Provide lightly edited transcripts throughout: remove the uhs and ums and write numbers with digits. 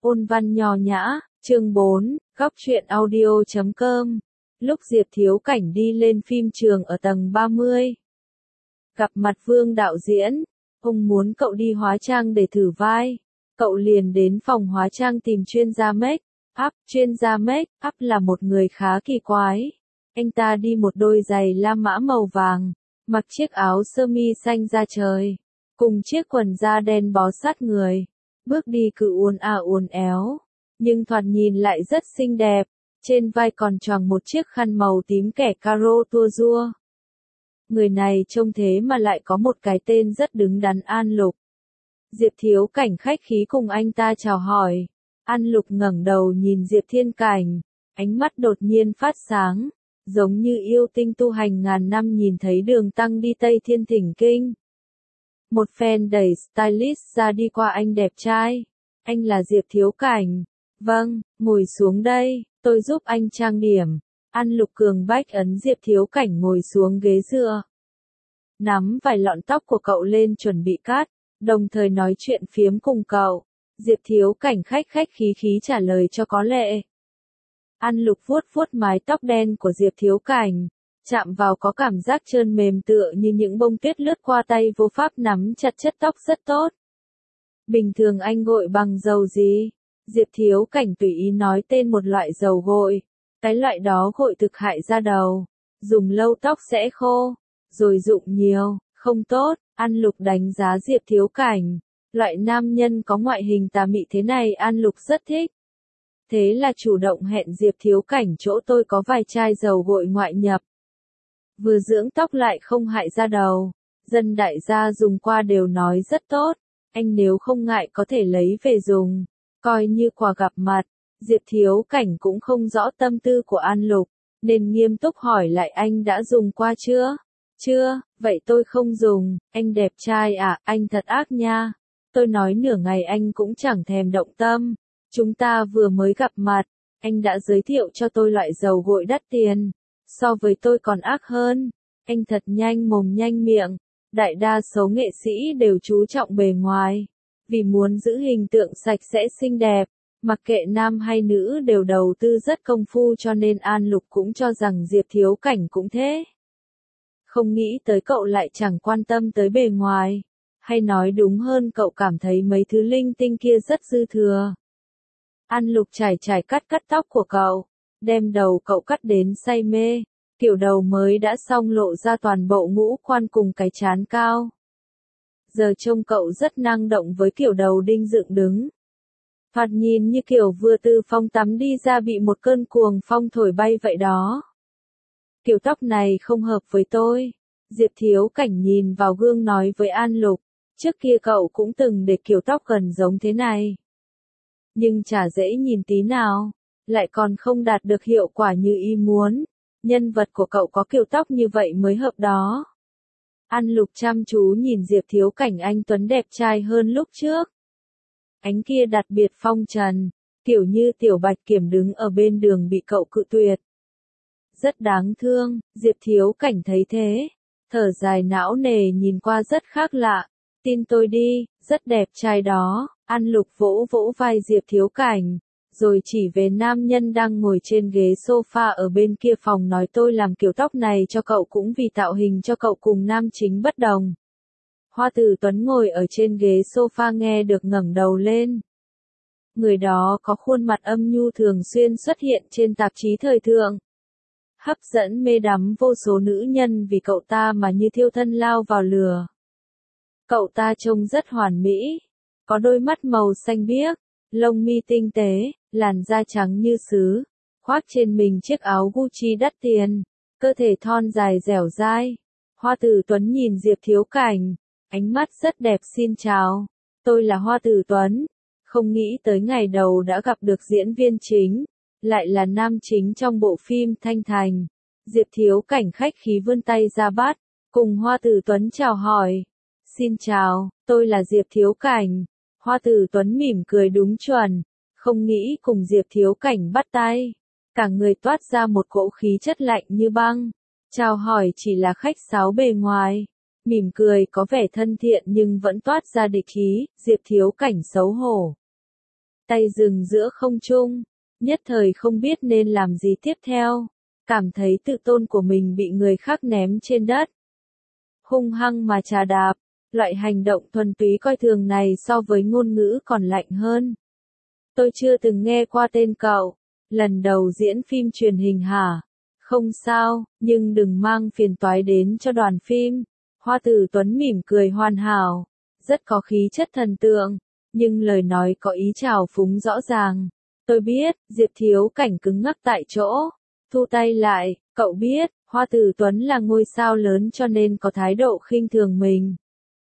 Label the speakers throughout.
Speaker 1: Ôn văn nho nhã, chương 4, góc truyện audio.com. Lúc Diệp Thiếu Cảnh đi lên phim trường ở tầng 30. Gặp mặt Vương đạo diễn, ông muốn cậu đi hóa trang để thử vai. Cậu liền đến phòng hóa trang tìm chuyên gia make up. Chuyên gia make up là một người khá kỳ quái. Anh ta đi một đôi giày La Mã màu vàng, mặc chiếc áo sơ mi xanh da trời, cùng chiếc quần da đen bó sát người. Bước đi cứ uốn éo, nhưng thoạt nhìn lại rất xinh đẹp, trên vai còn choàng một chiếc khăn màu tím kẻ caro tua rua. Người này trông thế mà lại có một cái tên rất đứng đắn, An Lục. Diệp Thiếu Cảnh khách khí cùng anh ta chào hỏi. An Lục ngẩng đầu nhìn Diệp Thiên Cảnh, ánh mắt đột nhiên phát sáng, giống như yêu tinh tu hành ngàn năm nhìn thấy Đường Tăng đi Tây Thiên Thỉnh Kinh. Một phen đẩy stylist ra đi qua anh đẹp trai. Anh là Diệp Thiếu Cảnh. Vâng, ngồi xuống đây, tôi giúp anh trang điểm. An Lục cường bách ấn Diệp Thiếu Cảnh ngồi xuống ghế dựa. Nắm vài lọn tóc của cậu lên chuẩn bị cắt, đồng thời nói chuyện phiếm cùng cậu. Diệp Thiếu Cảnh khách khí trả lời cho có lệ. An Lục vuốt mái tóc đen của Diệp Thiếu Cảnh, chạm vào có cảm giác trơn mềm tựa như những bông tuyết lướt qua tay vô pháp nắm chặt chất tóc rất tốt. Bình thường anh gội bằng dầu gì? Diệp Thiếu Cảnh tùy ý nói tên một loại dầu gội. Cái loại đó gội thực hại da đầu, dùng lâu tóc sẽ khô, rồi dụng nhiều, không tốt. An Lục đánh giá Diệp Thiếu Cảnh. Loại nam nhân có ngoại hình tà mị thế này An Lục rất thích. Thế là chủ động hẹn Diệp Thiếu Cảnh chỗ tôi có vài chai dầu gội ngoại nhập. Vừa dưỡng tóc lại không hại da đầu. Dân đại gia dùng qua đều nói rất tốt. Anh nếu không ngại có thể lấy về dùng, coi như quà gặp mặt. Diệp Thiếu Cảnh cũng không rõ tâm tư của An Lục, nên nghiêm túc hỏi lại anh đã dùng qua chưa? Chưa, vậy tôi không dùng. Anh đẹp trai à, anh thật ác nha. Tôi nói nửa ngày anh cũng chẳng thèm động tâm. Chúng ta vừa mới gặp mặt, anh đã giới thiệu cho tôi loại dầu gội đắt tiền. So với tôi còn ác hơn. Anh thật nhanh mồm nhanh miệng. Đại đa số nghệ sĩ đều chú trọng bề ngoài. Vì muốn giữ hình tượng sạch sẽ xinh đẹp, mặc kệ nam hay nữ đều đầu tư rất công phu, cho nên An Lục cũng cho rằng Diệp Thiếu Cảnh cũng thế. Không nghĩ tới cậu lại chẳng quan tâm tới bề ngoài. Hay nói đúng hơn cậu cảm thấy mấy thứ linh tinh kia rất dư thừa. An Lục trải cắt tóc của cậu, đem đầu cậu cắt đến say mê. Kiểu đầu mới đã xong lộ ra toàn bộ ngũ quan cùng cái trán cao. Giờ trông cậu rất năng động với kiểu đầu đinh dựng đứng. Thoạt nhìn như kiểu vừa từ phòng tắm đi ra bị một cơn cuồng phong thổi bay vậy đó. Kiểu tóc này không hợp với tôi. Diệp Thiếu Cảnh nhìn vào gương nói với An Lục. Trước kia cậu cũng từng để kiểu tóc gần giống thế này. Nhưng chả dễ nhìn tí nào. Lại còn không đạt được hiệu quả như ý muốn. Nhân vật của cậu có kiểu tóc như vậy mới hợp đó. An Lục chăm chú nhìn Diệp Thiếu Cảnh, anh tuấn đẹp trai hơn lúc trước. Ánh kia đặc biệt phong trần, kiểu như tiểu bạch kiểm đứng ở bên đường bị cậu cự tuyệt. Rất đáng thương. Diệp Thiếu Cảnh thấy thế, thở dài não nề nhìn qua rất khác lạ. Tin tôi đi, rất đẹp trai đó. An Lục vỗ vai Diệp Thiếu Cảnh, rồi chỉ về nam nhân đang ngồi trên ghế sofa ở bên kia phòng nói tôi làm kiểu tóc này cho cậu cũng vì tạo hình cho cậu cùng nam chính bất đồng. Hoa Tử Tuấn ngồi ở trên ghế sofa nghe được ngẩng đầu lên. Người đó có khuôn mặt âm nhu thường xuyên xuất hiện trên tạp chí thời thượng. Hấp dẫn mê đắm vô số nữ nhân vì cậu ta mà như thiêu thân lao vào lửa. Cậu ta trông rất hoàn mỹ, có đôi mắt màu xanh biếc, lông mi tinh tế, làn da trắng như sứ, khoác trên mình chiếc áo Gucci đắt tiền, cơ thể thon dài dẻo dai. Hoa Tử Tuấn nhìn Diệp Thiếu Cảnh, ánh mắt rất đẹp. Xin chào, tôi là Hoa Tử Tuấn. Không nghĩ tới ngày đầu đã gặp được diễn viên chính, lại là nam chính trong bộ phim Thanh Thành. Diệp Thiếu Cảnh khách khí vươn tay ra bắt, cùng Hoa Tử Tuấn chào hỏi. Xin chào, tôi là Diệp Thiếu Cảnh. Hoa Tử Tuấn mỉm cười đúng chuẩn, không nghĩ cùng Diệp Thiếu Cảnh bắt tay. Cả người toát ra một cỗ khí chất lạnh như băng. Chào hỏi chỉ là khách sáo bề ngoài. Mỉm cười có vẻ thân thiện nhưng vẫn toát ra địch ý. Diệp Thiếu Cảnh xấu hổ. tay dừng giữa không trung, nhất thời không biết nên làm gì tiếp theo, cảm thấy tự tôn của mình bị người khác ném trên đất. Hung hăng mà chà đạp, loại hành động thuần túy coi thường này so với ngôn ngữ còn lạnh hơn. Tôi chưa từng nghe qua tên cậu, lần đầu diễn phim truyền hình hả? Không sao, nhưng đừng mang phiền toái đến cho đoàn phim. Hoa Tử Tuấn mỉm cười hoàn hảo, rất có khí chất thần tượng, nhưng lời nói có ý trào phúng rõ ràng. Tôi biết, Diệp Thiếu Cảnh cứng ngắc tại chỗ, thu tay lại, cậu biết, Hoa Tử Tuấn là ngôi sao lớn cho nên có thái độ khinh thường mình.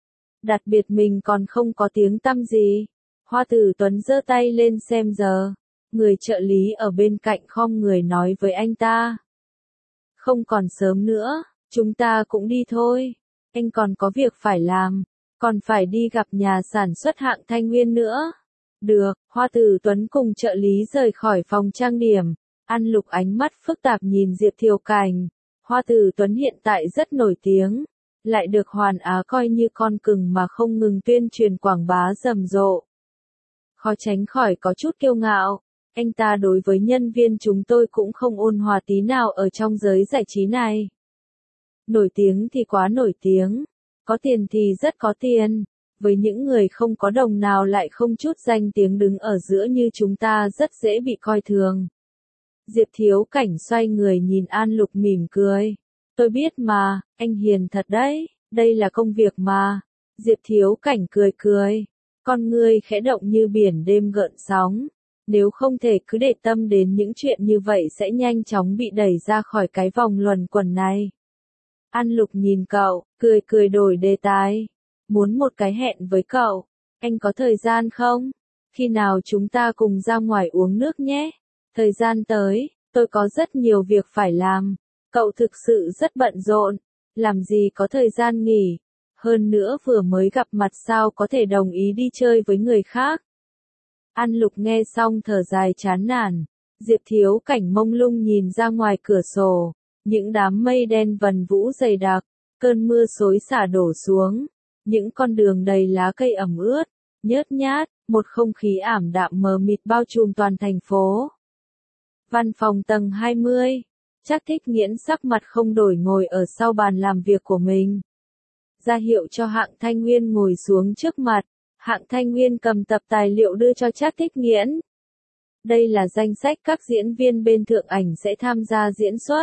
Speaker 1: Đặc biệt mình còn không có tiếng tăm gì. Hoa Tử Tuấn giơ tay lên xem giờ, người trợ lý ở bên cạnh khom người nói với anh ta. Không còn sớm nữa, chúng ta cũng đi thôi, anh còn có việc phải làm, còn phải đi gặp nhà sản xuất Hạng Thanh Nguyên nữa. Được, Hoa Tử Tuấn cùng trợ lý rời khỏi phòng trang điểm, An Lục ánh mắt phức tạp nhìn Diệp Thiều Cảnh. Hoa Tử Tuấn hiện tại rất nổi tiếng, lại được Hoàn Á coi như con cưng mà không ngừng tuyên truyền quảng bá rầm rộ. Khó tránh khỏi có chút kiêu ngạo, anh ta đối với nhân viên chúng tôi cũng không ôn hòa tí nào ở trong giới giải trí này. Nổi tiếng thì quá nổi tiếng, có tiền thì rất có tiền, với những người không có đồng nào lại không chút danh tiếng đứng ở giữa như chúng ta rất dễ bị coi thường. Diệp Thiếu Cảnh xoay người nhìn An Lục mỉm cười. Tôi biết mà, anh hiền thật đấy, đây là công việc mà. Diệp Thiếu Cảnh cười cười, con ngươi khẽ động như biển đêm gợn sóng. Nếu không thể cứ để tâm đến những chuyện như vậy sẽ nhanh chóng bị đẩy ra khỏi cái vòng luẩn quẩn này. An Lục nhìn cậu, cười cười đổi đề tài. Muốn một cái hẹn với cậu, anh có thời gian không? Khi nào chúng ta cùng ra ngoài uống nước nhé? Thời gian tới, tôi có rất nhiều việc phải làm. Cậu thực sự rất bận rộn, làm gì có thời gian nghỉ. Hơn nữa vừa mới gặp mặt sao có thể đồng ý đi chơi với người khác. An Lục nghe xong thở dài chán nản. Diệp Thiếu Cảnh mông lung nhìn ra ngoài cửa sổ, những đám mây đen vần vũ dày đặc, cơn mưa xối xả đổ xuống, những con đường đầy lá cây ẩm ướt, nhớt nhát, một không khí ảm đạm mờ mịt bao trùm toàn thành phố. Văn phòng tầng 20, Trác Thích Nghiễn sắc mặt không đổi ngồi ở sau bàn làm việc của mình. Ra hiệu cho Hạng Thanh Nguyên ngồi xuống trước mặt, Hạng Thanh Nguyên cầm tập tài liệu đưa cho Trác Thích Nghiễn. Đây là danh sách các diễn viên bên thượng ảnh sẽ tham gia diễn xuất.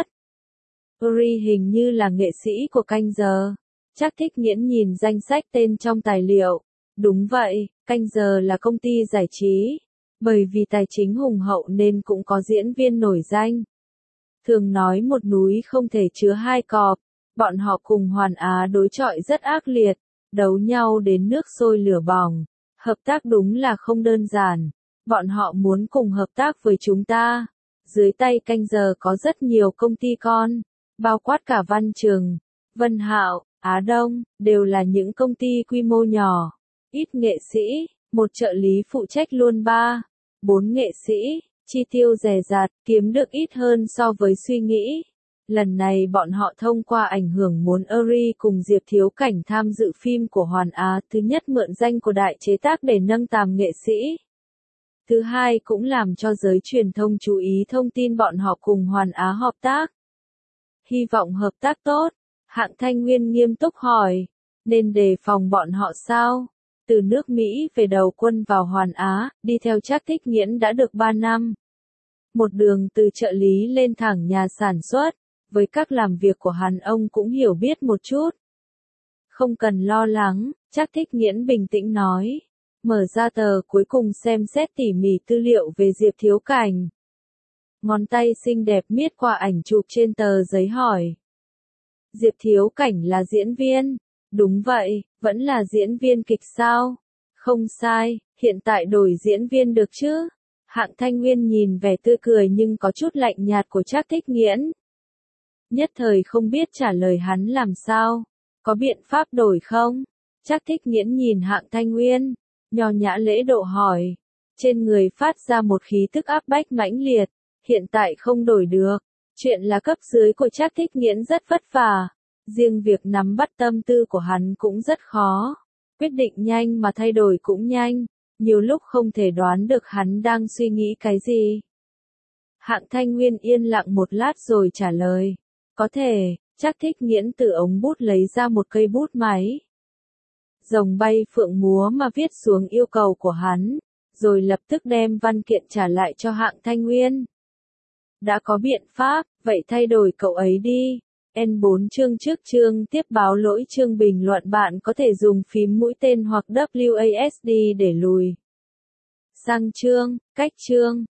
Speaker 1: Uri hình như là nghệ sĩ của canh giờ. Trác Thích Nghiễn nhìn danh sách tên trong tài liệu. Đúng vậy, canh giờ là công ty giải trí. Bởi vì tài chính hùng hậu nên cũng có diễn viên nổi danh. Thường nói một núi không thể chứa hai cọp. Bọn họ cùng Hoàn Á đối chọi rất ác liệt, đấu nhau đến nước sôi lửa bỏng. Hợp tác đúng là không đơn giản. Bọn họ muốn cùng hợp tác với chúng ta. Dưới tay canh giờ có rất nhiều công ty con, bao quát cả Văn Trường, Vân Hạo, Á Đông, đều là những công ty quy mô nhỏ. Ít nghệ sĩ, một trợ lý phụ trách luôn 4 nghệ sĩ, chi tiêu rẻ rạt, kiếm được ít hơn so với suy nghĩ. Lần này bọn họ thông qua ảnh hưởng muốn Uri cùng Diệp Thiếu Cảnh tham dự phim của Hoàn Á, thứ nhất mượn danh của đại chế tác để nâng tầm nghệ sĩ. Thứ hai cũng làm cho giới truyền thông chú ý thông tin bọn họ cùng Hoàn Á hợp tác. Hy vọng hợp tác tốt. Hạng Thanh Nguyên nghiêm túc hỏi. Nên đề phòng bọn họ sao? Từ nước Mỹ về đầu quân vào Hoàn Á, đi theo Trác Thích Nghiễn đã được 3 năm. Một đường từ trợ lý lên thẳng nhà sản xuất, với các làm việc của hắn ông cũng hiểu biết một chút. Không cần lo lắng, Trác Thích Nghiễn bình tĩnh nói. Mở ra tờ cuối cùng xem xét tỉ mỉ tư liệu về Diệp Thiếu Cảnh. Ngón tay xinh đẹp miết qua ảnh chụp trên tờ giấy hỏi. Diệp Thiếu Cảnh là diễn viên. Đúng vậy, vẫn là diễn viên kịch sao? Không sai, hiện tại đổi diễn viên được chứ? Hạng Thanh Nguyên nhìn vẻ tươi cười nhưng có chút lạnh nhạt của Trác Thích Nghiễn. Nhất thời không biết trả lời hắn làm sao. Có biện pháp đổi không? Trác Thích Nghiễn nhìn Hạng Thanh Nguyên, nho nhã lễ độ hỏi. Trên người phát ra một khí tức áp bách mãnh liệt. Hiện tại không đổi được. Chuyện là cấp dưới của Trác Thích Nghiễn rất vất vả. Riêng việc nắm bắt tâm tư của hắn cũng rất khó. Quyết định nhanh mà thay đổi cũng nhanh. Nhiều lúc không thể đoán được hắn đang suy nghĩ cái gì. Hạng Thanh Nguyên yên lặng một lát rồi trả lời. Có thể, Trác Thích Nghiễn từ ống bút lấy ra một cây bút máy. Rồng bay phượng múa mà viết xuống yêu cầu của hắn, rồi lập tức đem văn kiện trả lại cho Hạng Thanh Nguyên. Đã có biện pháp, vậy thay đổi cậu ấy đi. N4 chương trước chương tiếp báo lỗi chương bình luận bạn có thể dùng phím mũi tên hoặc WASD để lùi sang chương, cách chương.